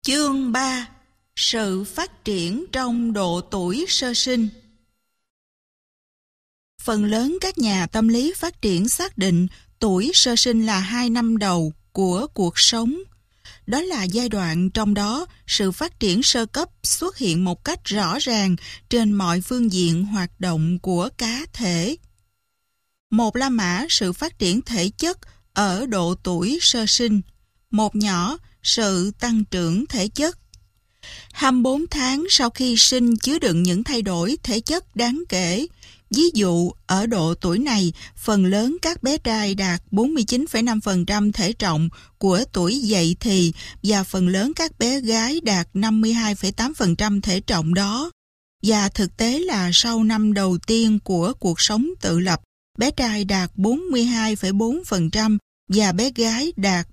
Chương 3. Sự phát triển trong độ tuổi sơ sinh. Phần lớn các nhà tâm lý phát triển xác định tuổi sơ sinh là 2 năm đầu của cuộc sống. Đó là giai đoạn trong đó sự phát triển sơ cấp xuất hiện một cách rõ ràng trên mọi phương diện hoạt động của cá thể. Một La Mã sự phát triển thể chất ở độ tuổi sơ sinh, một nhỏ sự tăng trưởng thể chất. 24 tháng sau khi sinh chứa đựng những thay đổi thể chất đáng kể. Ví dụ, ở độ tuổi này, phần lớn các bé trai đạt 49,5% thể trọng của tuổi dậy thì và phần lớn các bé gái đạt 52,8% thể trọng đó. Và thực tế là sau năm đầu tiên của cuộc sống tự lập, bé trai đạt 42,4% và bé gái đạt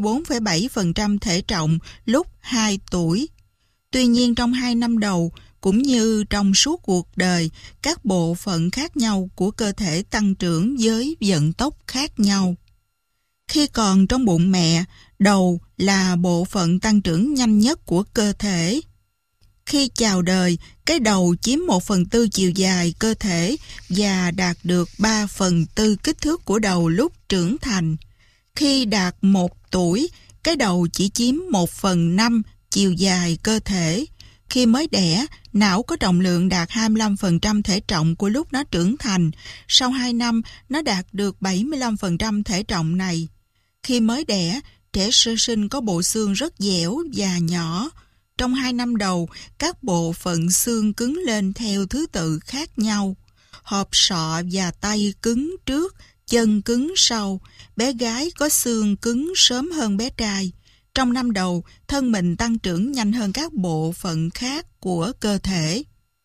44,7% thể trọng lúc 2 tuổi. Tuy nhiên trong 2 năm đầu, cũng như trong suốt cuộc đời, các bộ phận khác nhau của cơ thể tăng trưởng với vận tốc khác nhau. Khi còn trong bụng mẹ, đầu là bộ phận tăng trưởng nhanh nhất của cơ thể. Khi chào đời, cái đầu chiếm 1/4 chiều dài cơ thể và đạt được 3/4 kích thước của đầu lúc trưởng thành. Khi đạt 1 tuổi, cái đầu chỉ chiếm 1/5 chiều dài cơ thể. Khi mới đẻ, não có trọng lượng đạt 25% thể trọng của lúc nó trưởng thành. Sau 2 năm, nó đạt được 75% thể trọng này. Khi mới đẻ, trẻ sơ sinh có bộ xương rất dẻo và nhỏ. Trong 2 năm đầu, các bộ phận xương cứng lên theo thứ tự khác nhau. Hộp sọ và tay cứng trước, chân cứng sau. Bé gái có xương cứng sớm hơn bé trai. Trong năm đầu, thân mình tăng trưởng nhanh hơn các bộ phận khác của cơ thể.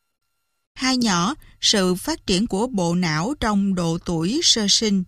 Hai nhỏ, sự phát triển của bộ não trong độ tuổi sơ sinh.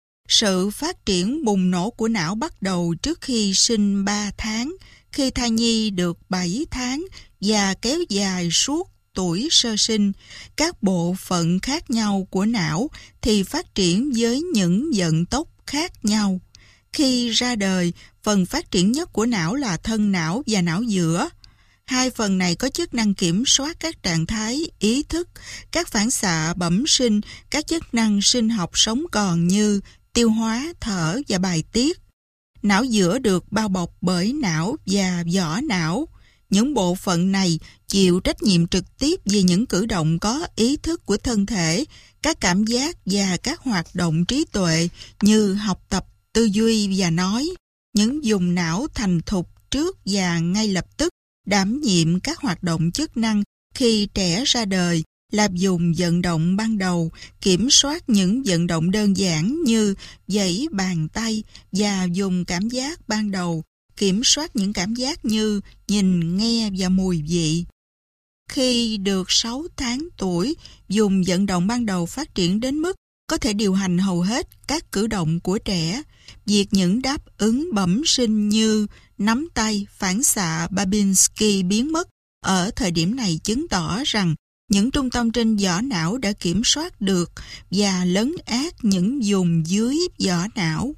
Sự phát triển bùng nổ của não bắt đầu trước khi sinh 3 tháng, khi thai nhi được 7 tháng và kéo dài suốt tuổi sơ sinh. Các bộ phận khác nhau của não thì phát triển với những vận tốc khác nhau. Khi ra đời, phần phát triển nhất của não là thân não và não giữa. Hai phần này có chức năng kiểm soát các trạng thái ý thức, các phản xạ bẩm sinh, các chức năng sinh học sống còn như tiêu hóa, thở và bài tiết. Não giữa được bao bọc bởi não và vỏ não. Những bộ phận này chịu trách nhiệm trực tiếp về những cử động có ý thức của thân thể, các cảm giác và các hoạt động trí tuệ như học tập, tư duy và nói. Những vùng não thành thục trước và ngay lập tức đảm nhiệm các hoạt động chức năng khi trẻ ra đời là vùng vận động ban đầu, kiểm soát những vận động đơn giản như giãy bàn tay và vùng cảm giác ban đầu, kiểm soát những cảm giác như nhìn, nghe và mùi vị. Khi được 6 tháng tuổi, vùng vận động ban đầu phát triển đến mức có thể điều hành hầu hết các cử động của trẻ. Việc những đáp ứng bẩm sinh như nắm tay, phản xạ Babinski biến mất ở thời điểm này chứng tỏ rằng những trung tâm trên vỏ não đã kiểm soát được và lấn át những vùng dưới vỏ não.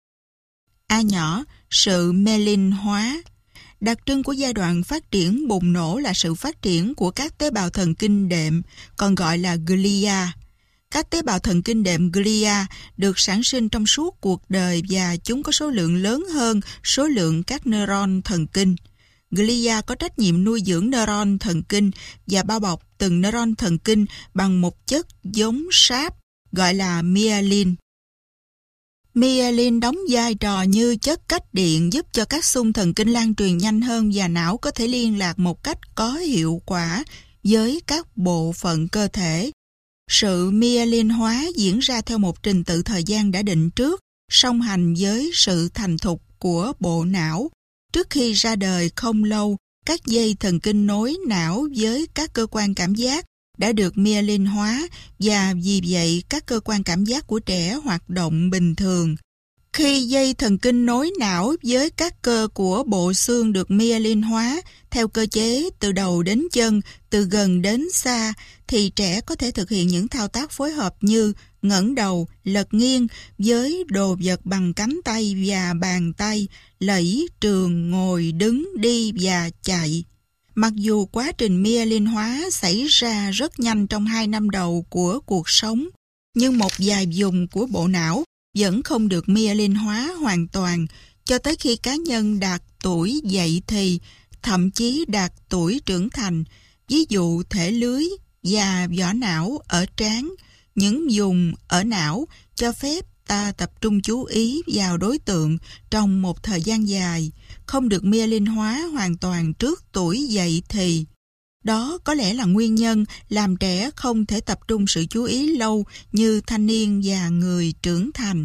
A nhỏ, sự myelin hóa. Đặc trưng của giai đoạn phát triển bùng nổ là sự phát triển của các tế bào thần kinh đệm, còn gọi là glia. Các tế bào thần kinh đệm glia được sản sinh trong suốt cuộc đời và chúng có số lượng lớn hơn số lượng các neuron thần kinh. Glia có trách nhiệm nuôi dưỡng neuron thần kinh và bao bọc từng neuron thần kinh bằng một chất giống sáp gọi là myelin. Myelin đóng vai trò như chất cách điện giúp cho các xung thần kinh lan truyền nhanh hơn và não có thể liên lạc một cách có hiệu quả với các bộ phận cơ thể. Sự myelin hóa diễn ra theo một trình tự thời gian đã định trước, song hành với sự thành thục của bộ não. Trước khi ra đời không lâu, các dây thần kinh nối não với các cơ quan cảm giác đã được myelin hóa và vì vậy các cơ quan cảm giác của trẻ hoạt động bình thường. Khi dây thần kinh nối não với các cơ của bộ xương được myelin hóa theo cơ chế từ đầu đến chân, từ gần đến xa, thì trẻ có thể thực hiện những thao tác phối hợp như ngẩng đầu, lật nghiêng với đồ vật bằng cánh tay và bàn tay, lẫy, trường, ngồi, đứng, đi và chạy. Mặc dù quá trình myelin hóa xảy ra rất nhanh trong 2 năm đầu của cuộc sống, nhưng một vài vùng của bộ não vẫn không được myelin hóa hoàn toàn cho tới khi cá nhân đạt tuổi dậy thì, thậm chí đạt tuổi trưởng thành. Ví dụ thể lưới và vỏ não ở trán, những vùng ở não cho phép ta tập trung chú ý vào đối tượng trong một thời gian dài, không được myelin hóa hoàn toàn trước tuổi dậy thì. Đó có lẽ là nguyên nhân làm trẻ không thể tập trung sự chú ý lâu như thanh niên và người trưởng thành.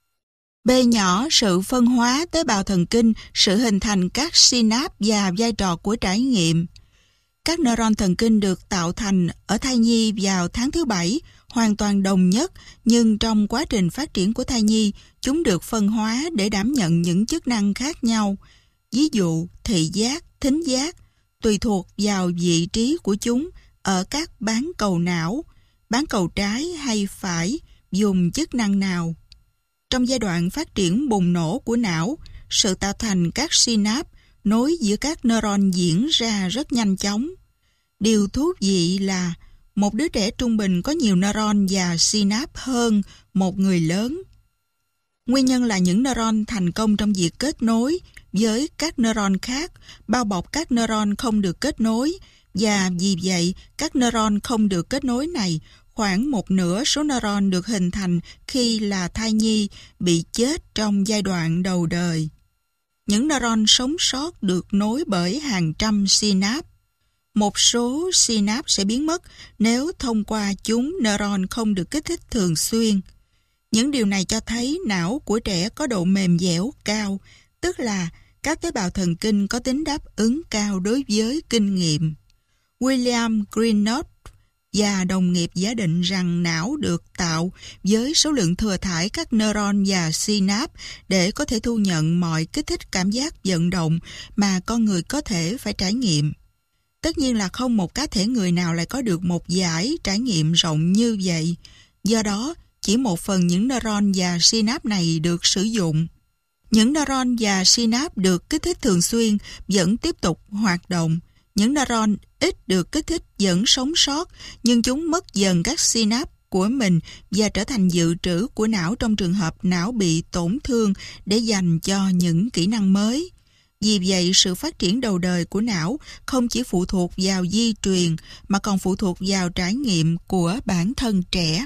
B nhỏ, sự phân hóa tế bào thần kinh, sự hình thành các synapse và vai trò của trải nghiệm. Các neuron thần kinh được tạo thành ở thai nhi vào tháng thứ 7, hoàn toàn đồng nhất, nhưng trong quá trình phát triển của thai nhi, chúng được phân hóa để đảm nhận những chức năng khác nhau. Ví dụ, thị giác, thính giác, tùy thuộc vào vị trí của chúng ở các bán cầu não, bán cầu trái hay phải, dùng chức năng nào. Trong giai đoạn phát triển bùng nổ của não, sự tạo thành các synapse nối giữa các neuron diễn ra rất nhanh chóng. Điều thú vị là một đứa trẻ trung bình có nhiều neuron và synapse hơn một người lớn. Nguyên nhân là những neuron thành công trong việc kết nối với các neuron khác, bao bọc các neuron không được kết nối, và vì vậy các neuron không được kết nối này, khoảng một nửa số neuron được hình thành khi là thai nhi bị chết trong giai đoạn đầu đời. Những neuron sống sót được nối bởi hàng trăm synapse. Một số synapse sẽ biến mất nếu thông qua chúng neuron không được kích thích thường xuyên. Những điều này cho thấy não của trẻ có độ mềm dẻo cao, tức là các tế bào thần kinh có tính đáp ứng cao đối với kinh nghiệm. William Greenough và đồng nghiệp giả định rằng não được tạo với số lượng thừa thãi các neuron và synapse để có thể thu nhận mọi kích thích cảm giác vận động mà con người có thể phải trải nghiệm. Tất nhiên là không một cá thể người nào lại có được một dải trải nghiệm rộng như vậy. Do đó, chỉ một phần những neuron và synapse này được sử dụng. Những neuron và synapse được kích thích thường xuyên vẫn tiếp tục hoạt động. Những neuron ít được kích thích vẫn sống sót, nhưng chúng mất dần các synapse của mình và trở thành dự trữ của não trong trường hợp não bị tổn thương để dành cho những kỹ năng mới. Vì vậy, sự phát triển đầu đời của não không chỉ phụ thuộc vào di truyền mà còn phụ thuộc vào trải nghiệm của bản thân trẻ.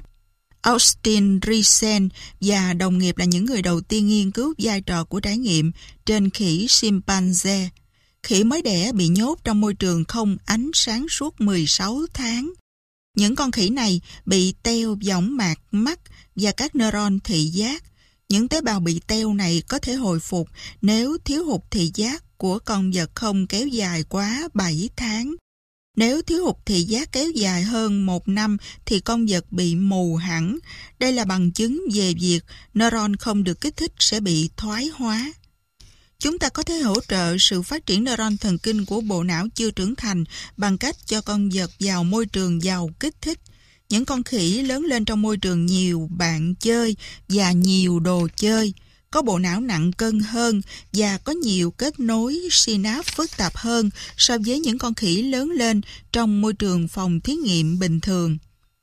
Austin Riesen và đồng nghiệp là những người đầu tiên nghiên cứu vai trò của trải nghiệm trên khỉ chimpanzee. Khỉ mới đẻ bị nhốt trong môi trường không ánh sáng suốt 16 tháng. Những con khỉ này bị teo võng mạc mắt và các neuron thị giác. Những tế bào bị teo này có thể hồi phục nếu thiếu hụt thị giác của con vật không kéo dài quá 7 tháng. Nếu thiếu hụt thị giác kéo dài hơn 1 năm thì con vật bị mù hẳn. Đây là bằng chứng về việc neuron không được kích thích sẽ bị thoái hóa. Chúng ta có thể hỗ trợ sự phát triển neuron thần kinh của bộ não chưa trưởng thành bằng cách cho con vật vào môi trường giàu kích thích. Những con khỉ lớn lên trong môi trường nhiều bạn chơi và nhiều đồ chơi, có bộ não nặng cân hơn và có nhiều kết nối synapse phức tạp hơn so với những con khỉ lớn lên trong môi trường phòng thí nghiệm bình thường.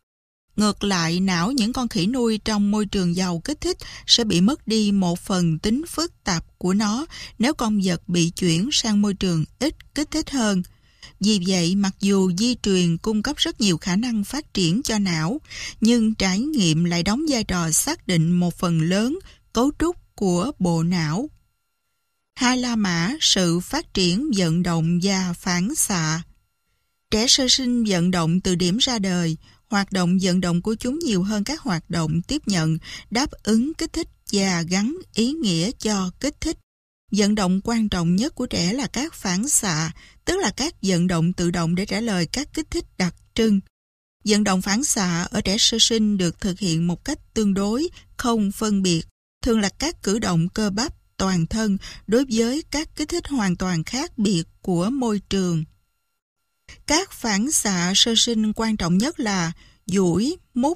Ngược lại, não những con khỉ nuôi trong môi trường giàu kích thích sẽ bị mất đi một phần tính phức tạp của nó nếu con vật bị chuyển sang môi trường ít kích thích hơn. Vì vậy, mặc dù di truyền cung cấp rất nhiều khả năng phát triển cho não, nhưng trải nghiệm lại đóng vai trò xác định một phần lớn cấu trúc của bộ não. 2 La Mã, sự phát triển vận động và phản xạ. Trẻ sơ sinh vận động từ điểm ra đời, hoạt động vận động của chúng nhiều hơn các hoạt động tiếp nhận, đáp ứng kích thích và gắn ý nghĩa cho kích thích. Vận động quan trọng nhất của trẻ là các phản xạ, tức là các vận động tự động để trả lời các kích thích đặc trưng. Vận động phản xạ ở trẻ sơ sinh được thực hiện một cách tương đối, không phân biệt, thường là các cử động cơ bắp toàn thân đối với các kích thích hoàn toàn khác biệt của môi trường. Các phản xạ sơ sinh quan trọng nhất là duỗi, mút,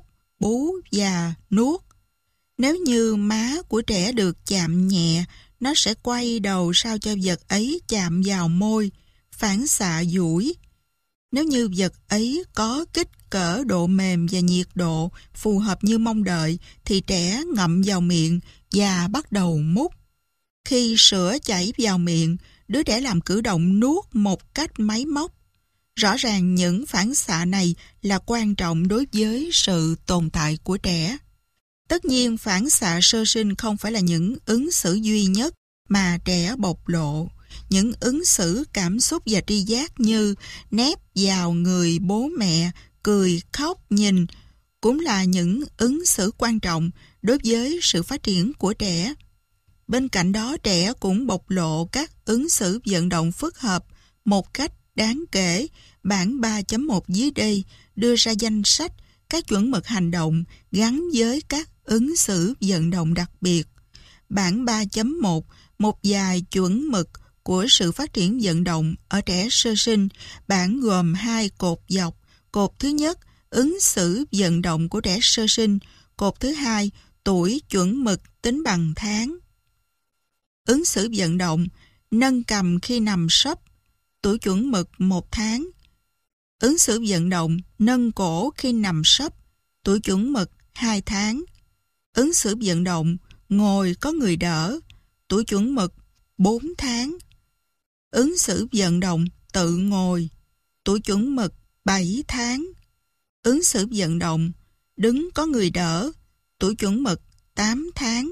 bú và nuốt. Nếu như má của trẻ được chạm nhẹ, nó sẽ quay đầu sao cho vật ấy chạm vào môi, phản xạ duỗi. Nếu như vật ấy có kích cỡ, độ mềm và nhiệt độ phù hợp như mong đợi, thì trẻ ngậm vào miệng và bắt đầu mút. Khi sữa chảy vào miệng, đứa trẻ làm cử động nuốt một cách máy móc. Rõ ràng những phản xạ này là quan trọng đối với sự tồn tại của trẻ. Tất nhiên, phản xạ sơ sinh không phải là những ứng xử duy nhất mà trẻ bộc lộ. Những ứng xử cảm xúc và tri giác như nép vào người bố mẹ, cười, khóc, nhìn cũng là những ứng xử quan trọng đối với sự phát triển của trẻ. Bên cạnh đó, trẻ cũng bộc lộ các ứng xử vận động phức hợp một cách đáng kể. Bản 3.1 dưới đây đưa ra danh sách các chuẩn mực hành động gắn với các ứng xử vận động đặc biệt. Bản 3.1, một vài chuẩn mực của sự phát triển vận động ở trẻ sơ sinh. Bản gồm 2 cột dọc. Cột thứ nhất, ứng xử vận động của trẻ sơ sinh. Cột thứ hai, tuổi chuẩn mực tính bằng tháng. Ứng xử vận động, nâng cằm khi nằm sấp, tuổi chuẩn mực 1 tháng. Ứng xử vận động, nâng cổ khi nằm sấp, tuổi chuẩn mực 2 tháng. Ứng xử vận động, ngồi có người đỡ, tuổi chuẩn mực 4 tháng. Ứng xử vận động, tự ngồi, tuổi chuẩn mực 7 tháng. Ứng xử vận động, đứng có người đỡ, tuổi chuẩn mực 8 tháng.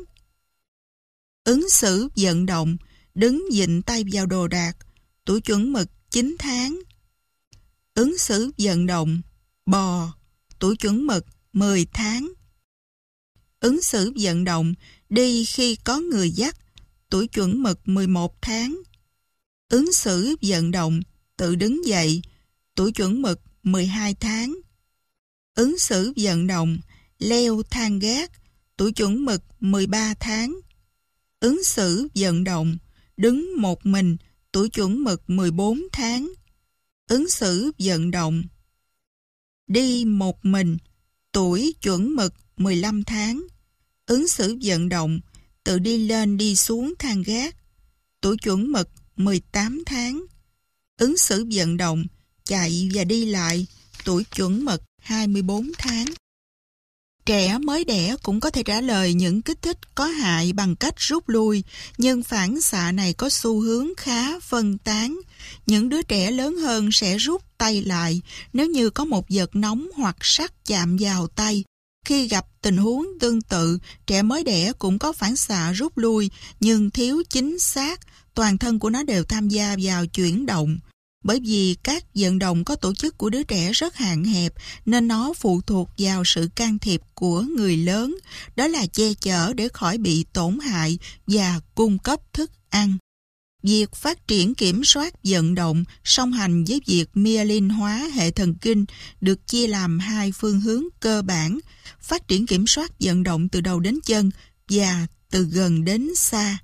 Ứng xử vận động, đứng vịn tay vào đồ đạc, tuổi chuẩn mực 9 tháng. Ứng xử vận động, bò, tuổi chuẩn mực 10 tháng. Ứng xử vận động, đi khi có người dắt, tuổi chuẩn mực 11 tháng. Ứng xử vận động, tự đứng dậy, tuổi chuẩn mực 12 tháng. Ứng xử vận động, leo thang gác, tuổi chuẩn mực 13 tháng. Ứng xử vận động, đứng một mình, tuổi chuẩn mực 14 tháng. Ứng xử vận động, đi một mình, tuổi chuẩn mực 15 tháng. Ứng xử vận động, tự đi lên đi xuống thang gác, tuổi chuẩn mực 18 tháng. Ứng xử vận động, chạy và đi lại, tuổi chuẩn mực 24 tháng. Trẻ mới đẻ cũng có thể trả lời những kích thích có hại bằng cách rút lui, nhưng phản xạ này có xu hướng khá phân tán. Những đứa trẻ lớn hơn sẽ rút tay lại nếu như có một vật nóng hoặc sắt chạm vào tay. Khi gặp tình huống tương tự, trẻ mới đẻ cũng có phản xạ rút lui, nhưng thiếu chính xác, toàn thân của nó đều tham gia vào chuyển động. Bởi vì các vận động có tổ chức của đứa trẻ rất hạn hẹp, nên nó phụ thuộc vào sự can thiệp của người lớn, đó là che chở để khỏi bị tổn hại và cung cấp thức ăn. Việc phát triển kiểm soát vận động song hành với việc myelin hóa hệ thần kinh được chia làm 2 phương hướng cơ bản: phát triển kiểm soát vận động từ đầu đến chân và từ gần đến xa.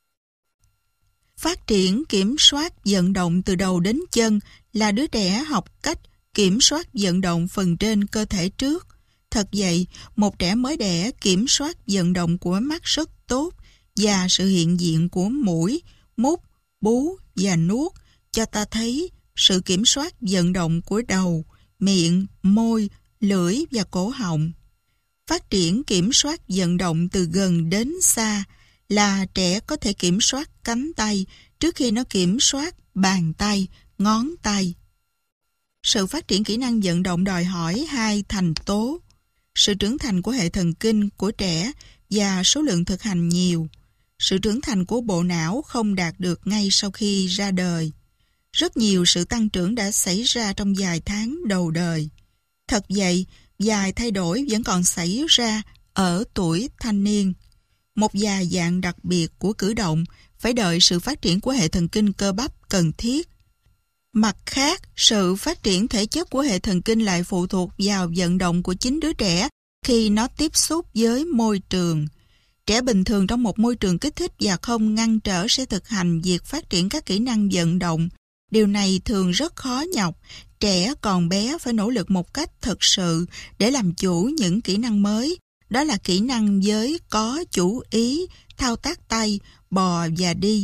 Phát triển kiểm soát vận động từ đầu đến chân là đứa trẻ học cách kiểm soát vận động phần trên cơ thể trước. Thật vậy, một trẻ mới đẻ kiểm soát vận động của mắt rất tốt, và sự hiện diện của mũi, mút, bú và nuốt cho ta thấy sự kiểm soát vận động của đầu, miệng, môi, lưỡi và cổ họng. Phát triển kiểm soát vận động từ gần đến xa là trẻ có thể kiểm soát cánh tay trước khi nó kiểm soát bàn tay, ngón tay. Sự phát triển kỹ năng vận động đòi hỏi 2 thành tố: sự trưởng thành của hệ thần kinh của trẻ và số lượng thực hành nhiều. Sự trưởng thành của bộ não không đạt được ngay sau khi ra đời. Rất nhiều sự tăng trưởng đã xảy ra trong vài tháng đầu đời. Thật vậy, vài thay đổi vẫn còn xảy ra ở tuổi thanh niên. Một vài dạng đặc biệt của cử động phải đợi sự phát triển của hệ thần kinh cơ bắp cần thiết. Mặt khác, sự phát triển thể chất của hệ thần kinh lại phụ thuộc vào vận động của chính đứa trẻ khi nó tiếp xúc với môi trường. Trẻ bình thường trong một môi trường kích thích và không ngăn trở sẽ thực hành việc phát triển các kỹ năng vận động. Điều này thường rất khó nhọc. Trẻ còn bé phải nỗ lực một cách thực sự để làm chủ những kỹ năng mới. Đó là kỹ năng với có chủ ý, thao tác tay, bò và đi.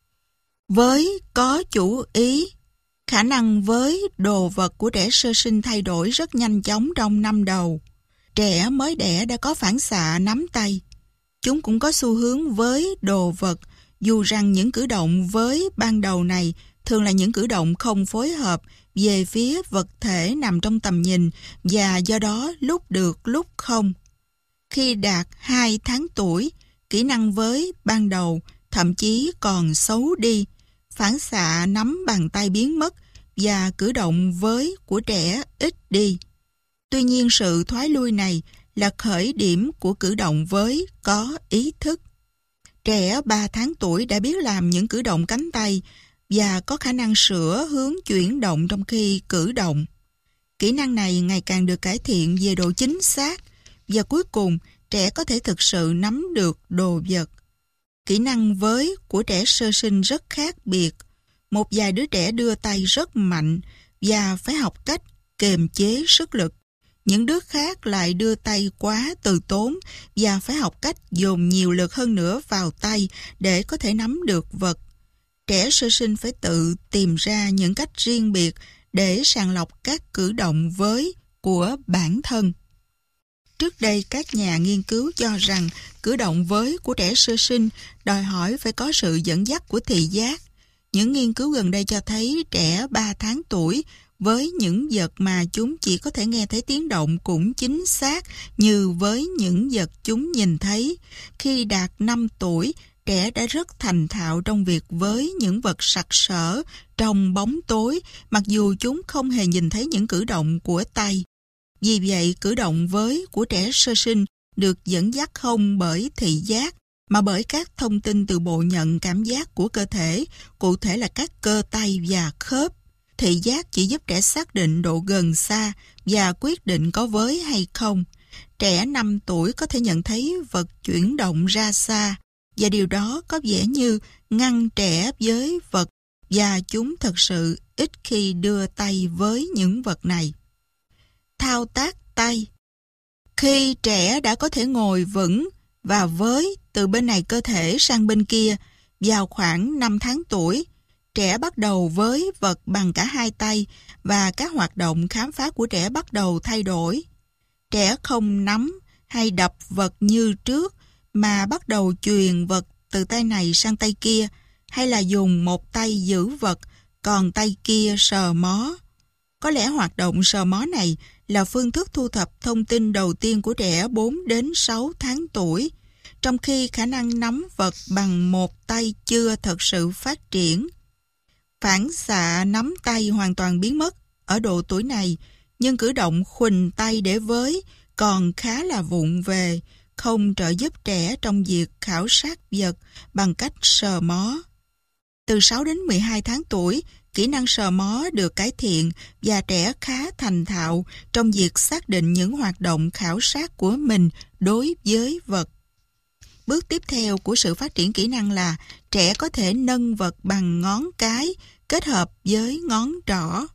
Với có chủ ý, khả năng với đồ vật của trẻ sơ sinh thay đổi rất nhanh chóng trong năm đầu. Trẻ mới đẻ đã có phản xạ nắm tay. Chúng cũng có xu hướng với đồ vật, dù rằng những cử động với ban đầu này thường là những cử động không phối hợp về phía vật thể nằm trong tầm nhìn và do đó lúc được lúc không. Khi đạt 2 tháng tuổi, kỹ năng với ban đầu thậm chí còn xấu đi, phản xạ nắm bàn tay biến mất và cử động với của trẻ ít đi. Tuy nhiên sự thoái lui này là khởi điểm của cử động với có ý thức. Trẻ 3 tháng tuổi đã biết làm những cử động cánh tay và có khả năng sửa hướng chuyển động trong khi cử động. Kỹ năng này ngày càng được cải thiện về độ chính xác và cuối cùng trẻ có thể thực sự nắm được đồ vật. Kỹ năng với của trẻ sơ sinh rất khác biệt. Một vài đứa trẻ đưa tay rất mạnh và phải học cách kiềm chế sức lực. Những đứa khác lại đưa tay quá từ tốn và phải học cách dồn nhiều lực hơn nữa vào tay để có thể nắm được vật. Trẻ sơ sinh phải tự tìm ra những cách riêng biệt để sàng lọc các cử động với của bản thân. Trước đây các nhà nghiên cứu cho rằng cử động với của trẻ sơ sinh đòi hỏi phải có sự dẫn dắt của thị giác. Những nghiên cứu gần đây cho thấy trẻ 3 tháng tuổi với những vật mà chúng chỉ có thể nghe thấy tiếng động cũng chính xác như với những vật chúng nhìn thấy. Khi đạt 5 tuổi, trẻ đã rất thành thạo trong việc với những vật sặc sỡ trong bóng tối, mặc dù chúng không hề nhìn thấy những cử động của tay. Vì vậy, cử động với của trẻ sơ sinh được dẫn dắt không bởi thị giác, mà bởi các thông tin từ bộ nhận cảm giác của cơ thể, cụ thể là các cơ tay và khớp. Thị giác chỉ giúp trẻ xác định độ gần xa và quyết định có với hay không. Trẻ 5 tuổi có thể nhận thấy vật chuyển động ra xa, và điều đó có vẻ như ngăn trẻ với vật, và chúng thật sự ít khi đưa tay với những vật này. Thao tác tay. Khi trẻ đã có thể ngồi vững và với từ bên này cơ thể sang bên kia, vào khoảng 5 tháng tuổi, trẻ bắt đầu với vật bằng cả hai tay và các hoạt động khám phá của trẻ bắt đầu thay đổi. Trẻ không nắm hay đập vật như trước mà bắt đầu chuyền vật từ tay này sang tay kia, hay là dùng một tay giữ vật còn tay kia sờ mó. Có lẽ hoạt động sờ mó này là phương thức thu thập thông tin đầu tiên của trẻ 4 đến 6 tháng tuổi, trong khi khả năng nắm vật bằng một tay chưa thật sự phát triển. Phản xạ nắm tay hoàn toàn biến mất ở độ tuổi này, nhưng cử động khuỳnh tay để với còn khá là vụng về, không trợ giúp trẻ trong việc khảo sát vật bằng cách sờ mó. Từ 6 đến 12 tháng tuổi, kỹ năng sờ mó được cải thiện và trẻ khá thành thạo trong việc xác định những hoạt động khảo sát của mình đối với vật. Bước tiếp theo của sự phát triển kỹ năng là trẻ có thể nâng vật bằng ngón cái kết hợp với ngón trỏ.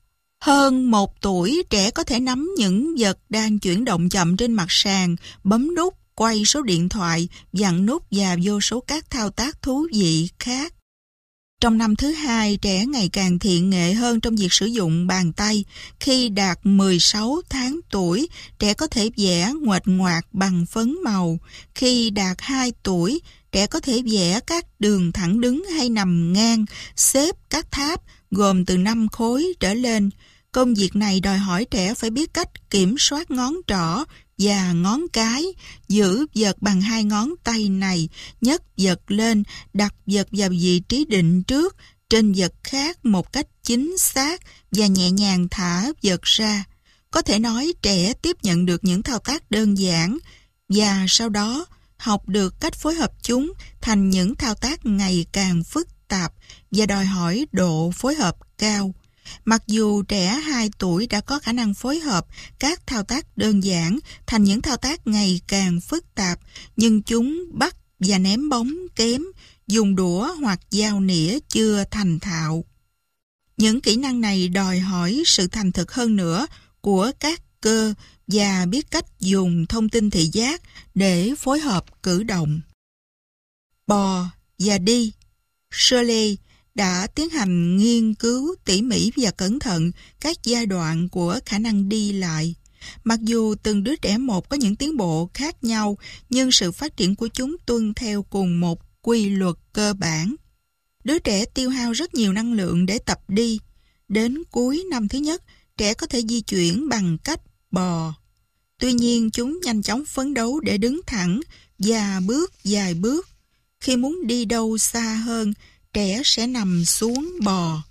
Hơn 1 tuổi, trẻ có thể nắm những vật đang chuyển động chậm trên mặt sàn, bấm nút, quay số điện thoại, dặn nút và vô số các thao tác thú vị khác. Trong năm thứ 2, trẻ ngày càng thiện nghệ hơn trong việc sử dụng bàn tay. Khi đạt 16 tháng tuổi, trẻ có thể vẽ nguệch ngoạc bằng phấn màu. Khi đạt 2 tuổi, trẻ có thể vẽ các đường thẳng đứng hay nằm ngang, xếp các tháp gồm từ 5 khối trở lên. Công việc này đòi hỏi trẻ phải biết cách kiểm soát ngón trỏ và ngón cái, giữ vật bằng hai ngón tay này, nhấc vật lên, đặt vật vào vị trí định trước trên vật khác một cách chính xác và nhẹ nhàng thả vật ra. Có thể nói trẻ tiếp nhận được những thao tác đơn giản và sau đó học được cách phối hợp chúng thành những thao tác ngày càng phức tạp và đòi hỏi độ phối hợp cao. Mặc dù trẻ 2 tuổi đã có khả năng phối hợp các thao tác đơn giản thành những thao tác ngày càng phức tạp, nhưng chúng bắt và ném bóng kém, dùng đũa hoặc dao nĩa chưa thành thạo. Những kỹ năng này đòi hỏi sự thành thực hơn nữa của các cơ và biết cách dùng thông tin thị giác để phối hợp cử động. Bò và đi. Shirley đã tiến hành nghiên cứu tỉ mỉ và cẩn thận các giai đoạn của khả năng đi lại. Mặc dù từng đứa trẻ một có những tiến bộ khác nhau, nhưng sự phát triển của chúng tuân theo cùng một quy luật cơ bản. Đứa trẻ tiêu hao rất nhiều năng lượng để tập đi. Đến cuối năm thứ nhất, trẻ có thể di chuyển bằng cách bò. Tuy nhiên, chúng nhanh chóng phấn đấu để đứng thẳng và bước vài bước. Khi muốn đi đâu xa hơn, trẻ sẽ nằm xuống bò.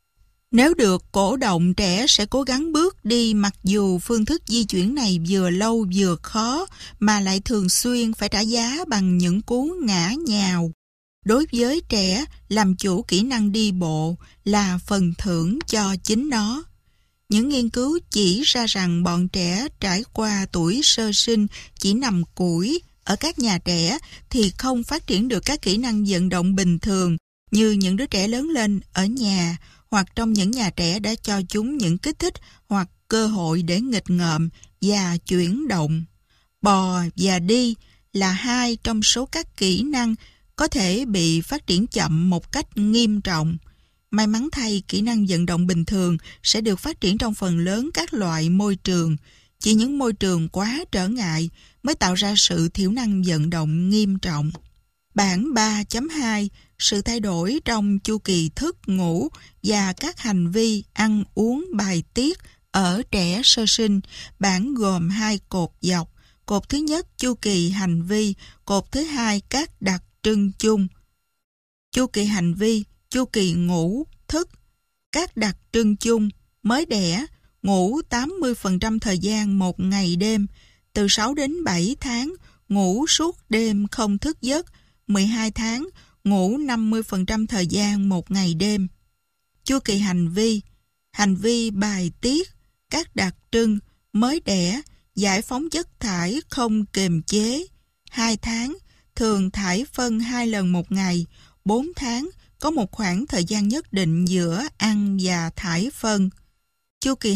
Nếu được cổ động, trẻ sẽ cố gắng bước đi mặc dù phương thức di chuyển này vừa lâu vừa khó mà lại thường xuyên phải trả giá bằng những cú ngã nhào. Đối với trẻ, làm chủ kỹ năng đi bộ là phần thưởng cho chính nó. Những nghiên cứu chỉ ra rằng bọn trẻ trải qua tuổi sơ sinh chỉ nằm cũi ở các nhà trẻ thì không phát triển được các kỹ năng vận động bình thường như những đứa trẻ lớn lên ở nhà hoặc trong những nhà trẻ đã cho chúng những kích thích hoặc cơ hội để nghịch ngợm và chuyển động. Bò và đi là hai trong số các kỹ năng có thể bị phát triển chậm một cách nghiêm trọng. May mắn thay, kỹ năng vận động bình thường sẽ được phát triển trong phần lớn các loại môi trường. Chỉ những môi trường quá trở ngại mới tạo ra sự thiểu năng vận động nghiêm trọng. Bản 3.2 sự thay đổi trong chu kỳ thức ngủ và các hành vi ăn uống bài tiết ở trẻ sơ sinh. Bản gồm 2 cột dọc. Cột thứ nhất chu kỳ hành vi, cột thứ hai các đặc trưng chung. Chu kỳ hành vi, chu kỳ ngủ, thức. Các đặc trưng chung, mới đẻ, ngủ 80% thời gian một ngày đêm, từ 6 đến 7 tháng, ngủ suốt đêm không thức giấc, 12 tháng, ngủ 50% thời gian một ngày đêm. Chu kỳ hành vi bài tiết, các đặc trưng, mới đẻ, giải phóng chất thải không kiềm chế, 2 tháng, thường thải phân 2 lần một ngày, 4 tháng, có một khoảng thời gian nhất định giữa ăn và thải phân. Chu kỳ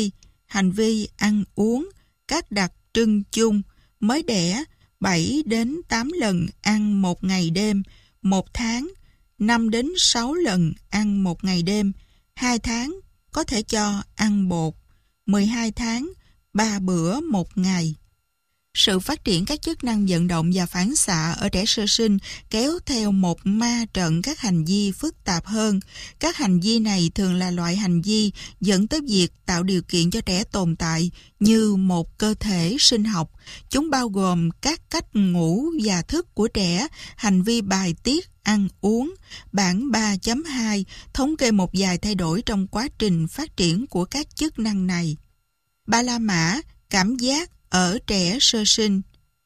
hành vi ăn uống, các đặc trưng chung, mới đẻ, 7 đến 8 lần ăn một ngày đêm, 1 tháng, 5 đến 6 lần ăn một ngày đêm, 2 tháng, có thể cho ăn bột, 12 tháng, 3 bữa một ngày. Sự phát triển các chức năng vận động và phản xạ ở trẻ sơ sinh kéo theo một ma trận các hành vi phức tạp hơn. Các hành vi này thường là loại hành vi dẫn tới việc tạo điều kiện cho trẻ tồn tại như một cơ thể sinh học. Chúng bao gồm các cách ngủ và thức của trẻ, hành vi bài tiết, ăn uống. Bản 3.2 thống kê một vài thay đổi trong quá trình phát triển của các chức năng này. Ba la mã, cảm giác ở trẻ sơ sinh.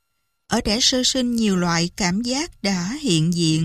Ở trẻ sơ sinh, nhiều loại cảm giác đã hiện diện.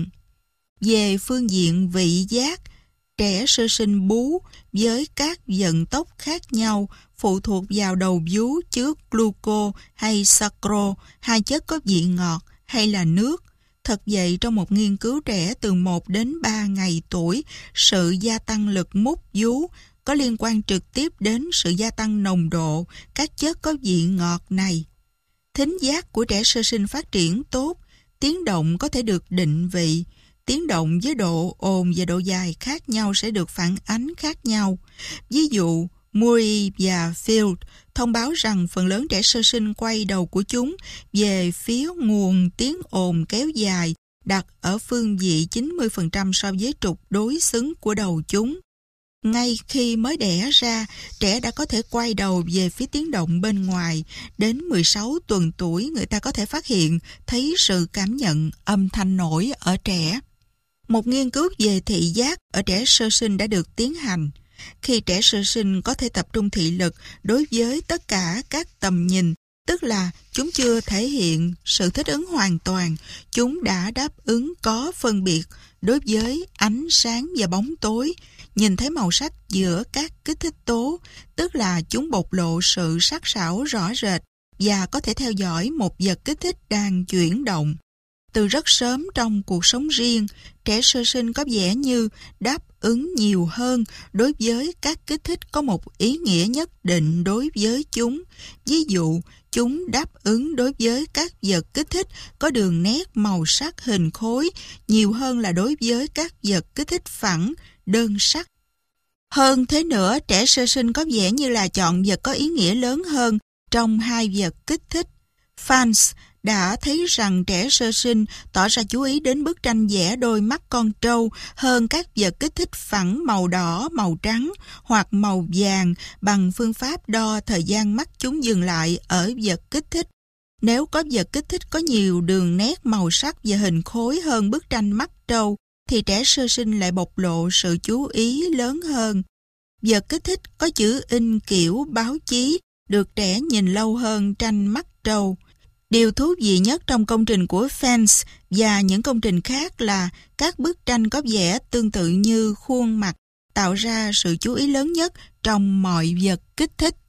Về phương diện vị giác, trẻ sơ sinh bú với các vận tốc khác nhau phụ thuộc vào đầu vú chứa gluco hay sacro, hai chất có vị ngọt, hay là nước. Thật vậy, trong một nghiên cứu trẻ từ 1 đến 3 ngày tuổi, sự gia tăng lực mút vú có liên quan trực tiếp đến sự gia tăng nồng độ các chất có vị ngọt này. Thính giác của trẻ sơ sinh phát triển tốt, tiếng động có thể được định vị. Tiếng động với độ ồn và độ dài khác nhau sẽ được phản ánh khác nhau. Ví dụ, Murray và Field thông báo rằng phần lớn trẻ sơ sinh quay đầu của chúng về phía nguồn tiếng ồn kéo dài đặt ở phương vị 90% so với trục đối xứng của đầu chúng. Ngay khi mới đẻ ra, trẻ đã có thể quay đầu về phía tiếng động bên ngoài. Đến 16 tuần tuổi, người ta có thể phát hiện, thấy sự cảm nhận âm thanh nổi ở trẻ. Một nghiên cứu về thị giác ở trẻ sơ sinh đã được tiến hành. Khi trẻ sơ sinh có thể tập trung thị lực đối với tất cả các tầm nhìn, tức là chúng chưa thể hiện sự thích ứng hoàn toàn, chúng đã đáp ứng có phân biệt đối với ánh sáng và bóng tối, nhìn thấy màu sắc giữa các kích thích tố, tức là chúng bộc lộ sự sắc sảo rõ rệt và có thể theo dõi một vật kích thích đang chuyển động. Từ rất sớm trong cuộc sống riêng, trẻ sơ sinh có vẻ như đáp ứng nhiều hơn đối với các kích thích có một ý nghĩa nhất định đối với chúng. Ví dụ, chúng đáp ứng đối với các vật kích thích có đường nét, màu sắc, hình khối nhiều hơn là đối với các vật kích thích phẳng, đơn sắc. Hơn thế nữa, trẻ sơ sinh có vẻ như là chọn vật có ý nghĩa lớn hơn trong hai vật kích thích. Fans đã thấy rằng trẻ sơ sinh tỏ ra chú ý đến bức tranh vẽ đôi mắt con trâu hơn các vật kích thích phẳng màu đỏ, màu trắng hoặc màu vàng bằng phương pháp đo thời gian mắt chúng dừng lại ở vật kích thích. Nếu có vật kích thích có nhiều đường nét, màu sắc và hình khối hơn bức tranh mắt trâu, thì trẻ sơ sinh lại bộc lộ sự chú ý lớn hơn. Vật kích thích có chữ in kiểu báo chí được trẻ nhìn lâu hơn tranh mắt trâu. Điều thú vị nhất trong công trình của Fans và những công trình khác là các bức tranh có vẻ tương tự như khuôn mặt, tạo ra sự chú ý lớn nhất trong mọi vật kích thích.